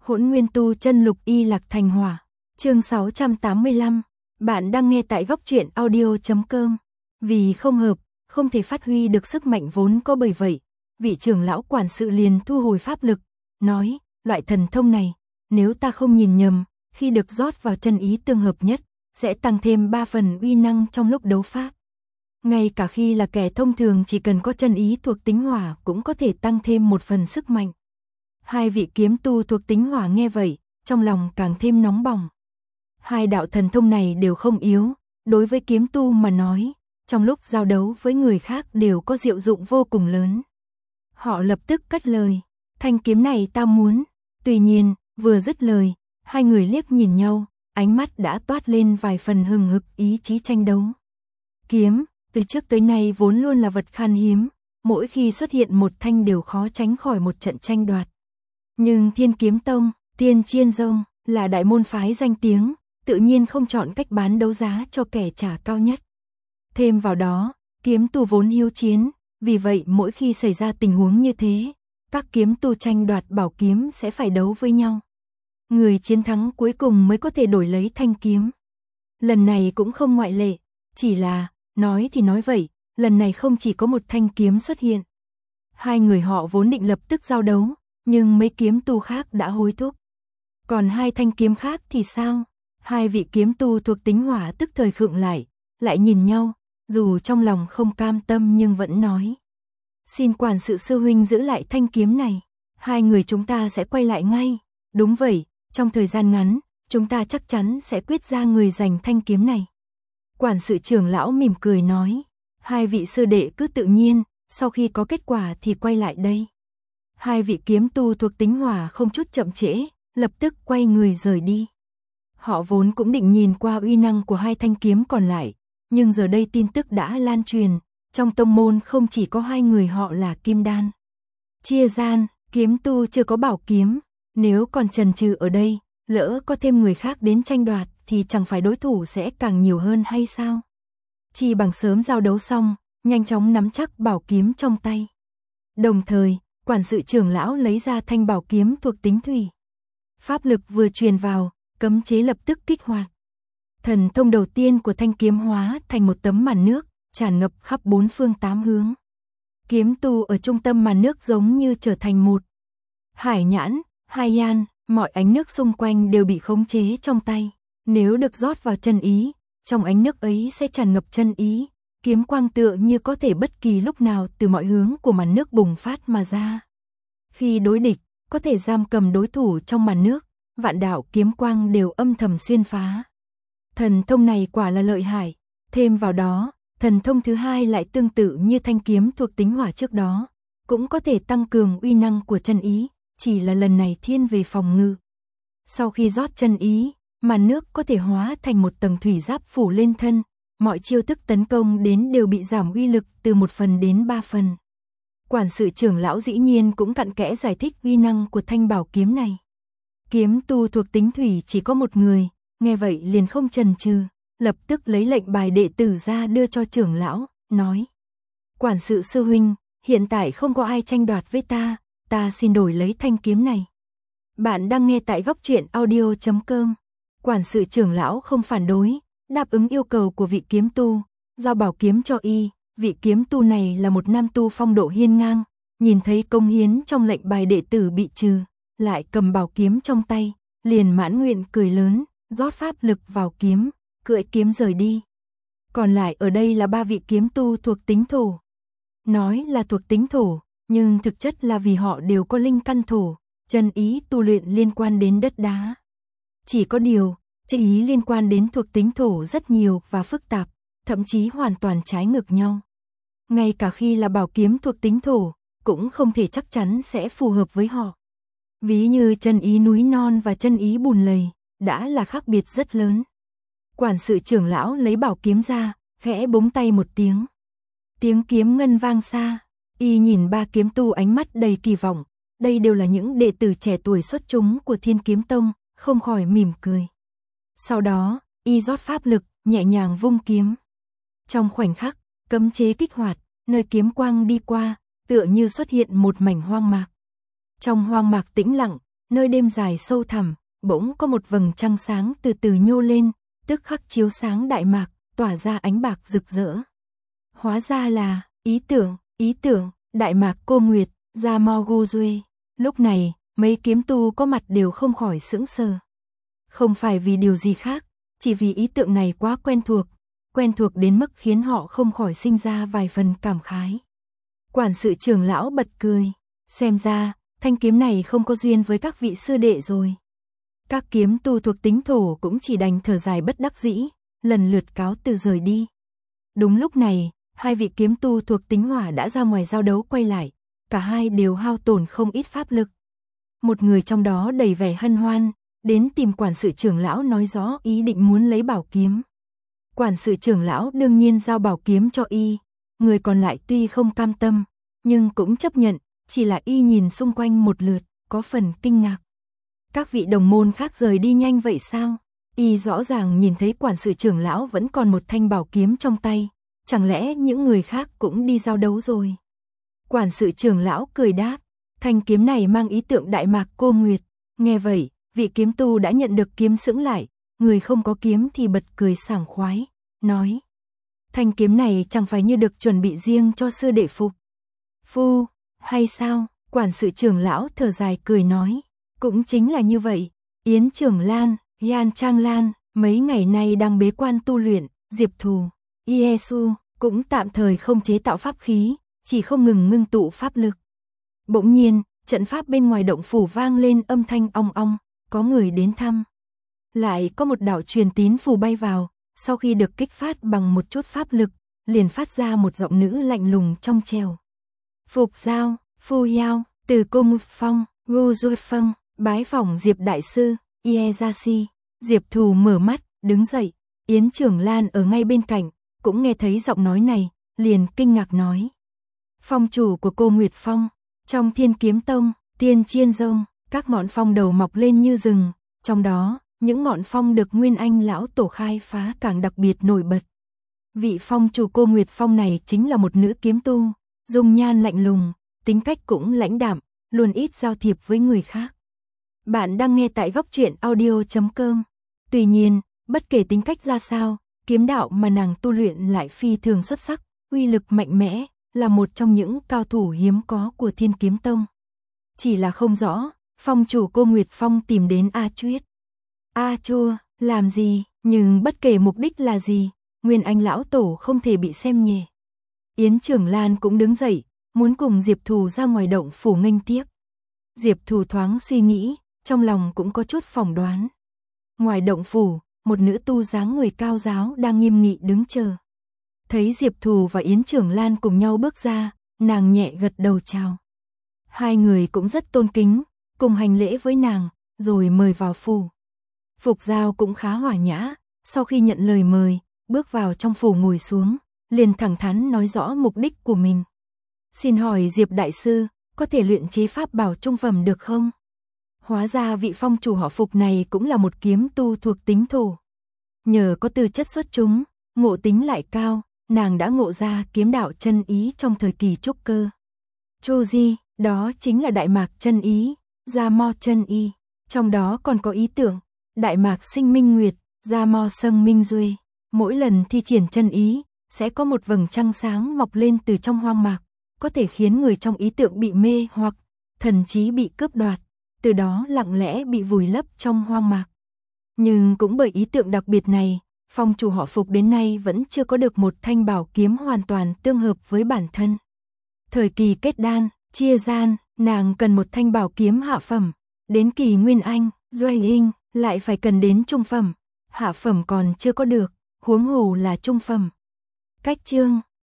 Hỗn Nguyên Tu Chân Lục Y Lạc Thành Hỏa. Chương 685. Bạn đang nghe tại góc truyện audio.com. Vì không hợp, không thể phát huy được sức mạnh vốn có, bởi vậy, vị trưởng lão quản sự liền thu hồi pháp lực, nói, loại thần thông này, nếu ta không nhìn nhầm, khi được rót vào chân ý tương hợp nhất, sẽ tăng thêm 3 phần uy năng trong lúc đấu pháp. Ngay cả khi là kẻ thông thường chỉ cần có chân ý thuộc tính hỏa cũng có thể tăng thêm 1 phần sức mạnh. Hai vị kiếm tu thuộc tính hỏa nghe vậy, trong lòng càng thêm nóng bỏng. Hai đạo thần thông này đều không yếu, đối với kiếm tu mà nói, trong lúc giao đấu với người khác đều có diệu dụng vô cùng lớn. Họ lập tức cất lời, thanh kiếm này ta muốn. Tuy nhiên, vừa dứt lời, hai người liếc nhìn nhau, ánh mắt đã toát lên vài phần hừng hực ý chí tranh đấu. Kiếm, từ trước tới nay vốn luôn là vật khan hiếm, mỗi khi xuất hiện một thanh đều khó tránh khỏi một trận tranh đoạt. Nhưng Thiên Kiếm Tông, Tiên Chiên Dông là đại môn phái danh tiếng, tự nhiên không chọn cách bán đấu giá cho kẻ trả cao nhất. Thêm vào đó, kiếm tu vốn hiếu chiến, vì vậy mỗi khi xảy ra tình huống như thế, các kiếm tu tranh đoạt bảo kiếm sẽ phải đấu với nhau. Người chiến thắng cuối cùng mới có thể đổi lấy thanh kiếm. Lần này cũng không ngoại lệ, chỉ là, nói thì nói vậy, lần này không chỉ có một thanh kiếm xuất hiện. Hai người họ vốn định lập tức giao đấu, nhưng mấy kiếm tu khác đã hối thúc. Còn hai thanh kiếm khác thì sao? Hai vị kiếm tu thuộc tính hỏa tức thời khựng lại nhìn nhau, dù trong lòng không cam tâm nhưng vẫn nói. Xin quản sự sư huynh giữ lại thanh kiếm này, hai người chúng ta sẽ quay lại ngay. Đúng vậy, trong thời gian ngắn, chúng ta chắc chắn sẽ quyết ra người giành thanh kiếm này. Quản sự trưởng lão mỉm cười nói, hai vị sư đệ cứ tự nhiên, sau khi có kết quả thì quay lại đây. Hai vị kiếm tu thuộc tính hỏa không chút chậm trễ, lập tức quay người rời đi. Họ vốn cũng định nhìn qua uy năng của hai thanh kiếm còn lại, nhưng giờ đây tin tức đã lan truyền, trong tông môn không chỉ có hai người họ là kim đan. Chia gian, kiếm tu chưa có bảo kiếm, nếu còn chần chừ ở đây, lỡ có thêm người khác đến tranh đoạt thì chẳng phải đối thủ sẽ càng nhiều hơn hay sao? Chỉ bằng sớm giao đấu xong, nhanh chóng nắm chắc bảo kiếm trong tay. Đồng thời, quản sự trưởng lão lấy ra thanh bảo kiếm thuộc tính thủy. Pháp lực vừa truyền vào, cấm chế lập tức kích hoạt. Thần thông đầu tiên của thanh kiếm hóa thành một tấm màn nước, tràn ngập khắp 4 phương 8 hướng. Kiếm tu ở trung tâm màn nước giống như trở thành một hải nhãn, hai yan, mọi ánh nước xung quanh đều bị khống chế trong tay. Nếu được rót vào chân ý, trong ánh nước ấy sẽ tràn ngập chân ý, kiếm quang tựa như có thể bất kỳ lúc nào từ mọi hướng của màn nước bùng phát mà ra. Khi đối địch, có thể giam cầm đối thủ trong màn nước, vạn đạo kiếm quang đều âm thầm xuyên phá. Thần thông này quả là lợi hại, thêm vào đó, thần thông thứ hai lại tương tự như thanh kiếm thuộc tính hỏa trước đó, cũng có thể tăng cường uy năng của chân ý, chỉ là lần này thiên về phòng ngự. Sau khi rót chân ý, màn nước có thể hóa thành một tầng thủy giáp phủ lên thân, mọi chiêu thức tấn công đến đều bị giảm uy lực từ 1 phần đến 3 phần. Quản sự trưởng lão dĩ nhiên cũng cặn kẽ giải thích uy năng của thanh bảo kiếm này. Kiếm tu thuộc tính thủy chỉ có một người, nghe vậy liền không chần chừ, lập tức lấy lệnh bài đệ tử ra đưa cho trưởng lão, nói. Quản sự sư huynh, hiện tại không có ai tranh đoạt với ta xin đổi lấy thanh kiếm này. Bạn đang nghe tại góc truyện audio.com. Quản sự trưởng lão không phản đối, đáp ứng yêu cầu của vị kiếm tu, giao bảo kiếm cho y. Vị kiếm tu này là một nam tu phong độ hiên ngang, nhìn thấy công hiến trong lệnh bài đệ tử bị trừ, lại cầm bảo kiếm trong tay, liền mãn nguyện cười lớn, rót pháp lực vào kiếm, cưỡi kiếm rời đi. Còn lại ở đây là 3 vị kiếm tu thuộc tính thổ. Nói là thuộc tính thổ, nhưng thực chất là vì họ đều có linh căn thổ, chân ý tu luyện liên quan đến đất đá. Chỉ có điều, chân ý liên quan đến thuộc tính thổ rất nhiều và phức tạp, thậm chí hoàn toàn trái ngược nhau. Ngay cả khi là bảo kiếm thuộc tính thổ, cũng không thể chắc chắn sẽ phù hợp với họ. Ví như chân ý núi non và chân ý bùn lầy, đã là khác biệt rất lớn. Quản sự trưởng lão lấy bảo kiếm ra, khẽ búng tay một tiếng. Tiếng kiếm ngân vang xa, y nhìn 3 kiếm tu ánh mắt đầy kỳ vọng, đây đều là những đệ tử trẻ tuổi xuất chúng của Thiên Kiếm Tông, không khỏi mỉm cười. Sau đó, y rót pháp lực, nhẹ nhàng vung kiếm. Trong khoảnh khắc, cấm chế kích hoạt, nơi kiếm quang đi qua, tựa như xuất hiện một mảnh hoang mạc. Trong hoang mạc tĩnh lặng, nơi đêm dài sâu thẳm, bỗng có một vầng trăng sáng từ từ nhô lên, tức khắc chiếu sáng đại mạc, tỏa ra ánh bạc rực rỡ. Hóa ra là ý tưởng, đại mạc cô Nguyệt, Gia Mo Gu Duê. Lúc này, mấy kiếm tu có mặt đều không khỏi sững sờ. Không phải vì điều gì khác, chỉ vì ý tượng này quá quen thuộc đến mức khiến họ không khỏi sinh ra vài phần cảm khái. Quản sự trưởng lão bật cười, xem ra, thanh kiếm này không có duyên với các vị sư đệ rồi. Các kiếm tu thuộc tính thổ cũng chỉ đành thở dài bất đắc dĩ, lần lượt cáo từ rời đi. Đúng lúc này, hai vị kiếm tu thuộc tính hỏa đã ra ngoài giao đấu quay lại, cả hai đều hao tổn không ít pháp lực. Một người trong đó đầy vẻ hân hoan, đến tìm quản sự trưởng lão nói rõ ý định muốn lấy bảo kiếm. Quản sự trưởng lão đương nhiên giao bảo kiếm cho y, người còn lại tuy không cam tâm, nhưng cũng chấp nhận, chỉ là y nhìn xung quanh một lượt, có phần kinh ngạc. Các vị đồng môn khác rời đi nhanh vậy sao? Y rõ ràng nhìn thấy quản sự trưởng lão vẫn còn một thanh bảo kiếm trong tay, chẳng lẽ những người khác cũng đi giao đấu rồi? Quản sự trưởng lão cười đáp, thanh kiếm này mang ý tượng đại mạc cô Nguyệt. Nghe vậy, vị kiếm tu đã nhận được kiếm sững lại, người không có kiếm thì bật cười sảng khoái, nói: thanh kiếm này chẳng phải như được chuẩn bị riêng cho sư đệ phục. Phu, hay sao? Quản sự trưởng lão thở dài cười nói, cũng chính là như vậy. Yến Trưởng Lan, Yan Trang Lan, mấy ngày nay đang bế quan tu luyện, Diệp Thù, Yesu cũng tạm thời không chế tạo pháp khí, chỉ không ngừng ngưng tụ pháp lực. Bỗng nhiên, trận pháp bên ngoài động phủ vang lên âm thanh ong ong, có người đến thăm. Lại có một đạo truyền tín phù bay vào, sau khi được kích phát bằng một chút pháp lực, liền phát ra một giọng nữ lạnh lùng trong trẻo. Phục Giao, Phu Yao, từ Cô Mục Phong, Gu Dôi Phân, bái phỏng Diệp Đại Sư, Ie Gia Si. Diệp Thù mở mắt, đứng dậy, Yến Trưởng Lan ở ngay bên cạnh, cũng nghe thấy giọng nói này, liền kinh ngạc nói. Phong chủ của Cô Nguyệt Phong, trong Thiên Kiếm Tông, Tiên Chiên Dông, các ngọn phong đầu mọc lên như rừng, trong đó, những ngọn phong được Nguyên Anh lão tổ khai phá càng đặc biệt nổi bật. Vị phong chủ Cô Nguyệt Phong này chính là một nữ kiếm tu, dung nhan lạnh lùng, tính cách cũng lãnh đạm, luôn ít giao thiệp với người khác. Bạn đang nghe tại Góc Truyện Audio.com. Tuy nhiên, bất kể tính cách ra sao, kiếm đạo mà nàng tu luyện lại phi thường xuất sắc, uy lực mạnh mẽ, là một trong những cao thủ hiếm có của Thiên Kiếm Tông. Chỉ là không rõ, phong chủ Cô Nguyệt Phong tìm đến A Chuyết, A Chua, làm gì, nhưng bất kể mục đích là gì, Nguyên Anh lão tổ không thể bị xem nhẹ. Yến Trưởng Lan cũng đứng dậy, muốn cùng Diệp Thù ra ngoài động phủ nghênh tiếp. Diệp Thù thoáng suy nghĩ, trong lòng cũng có chút phỏng đoán. Ngoài động phủ, một nữ tu dáng người cao giáo đang nghiêm nghị đứng chờ. Thấy Diệp Thù và Yến Trưởng Lan cùng nhau bước ra, nàng nhẹ gật đầu chào. Hai người cũng rất tôn kính, cùng hành lễ với nàng, rồi mời vào phủ. Phục Giao cũng khá hòa nhã, sau khi nhận lời mời, bước vào trong phủ ngồi xuống, liền thẳng thắn nói rõ mục đích của mình. Xin hỏi Diệp Đại Sư, có thể luyện chế pháp bảo trung phẩm được không? Hóa ra vị phong chủ họ Phục này cũng là một kiếm tu thuộc tính thổ. Nhờ có tư chất xuất chúng, ngộ tính lại cao, nàng đã ngộ ra kiếm đạo chân ý trong thời kỳ trúc cơ. Chu Di, đó chính là Đại Mạc chân ý, Gia Mo chân y, trong đó còn có ý tưởng Đại Mạc sinh minh nguyệt, Gia Mo sâng minh duê. Mỗi lần thi triển chân ý, sẽ có một vầng trăng sáng mọc lên từ trong hoang mạc, có thể khiến người trong ý tượng bị mê hoặc thần trí bị cướp đoạt, từ đó lặng lẽ bị vùi lấp trong hoang mạc. Nhưng cũng bởi ý tượng đặc biệt này, phong chủ họ Phục đến nay vẫn chưa có được một thanh bảo kiếm hoàn toàn tương hợp với bản thân. Thời kỳ kết đan, chia gian, nàng cần một thanh bảo kiếm hạ phẩm, đến kỳ Nguyên Anh, Doai Linh, lại phải cần đến trung phẩm, hạ phẩm còn chưa có được, huống hồ là trung phẩm. Cách chương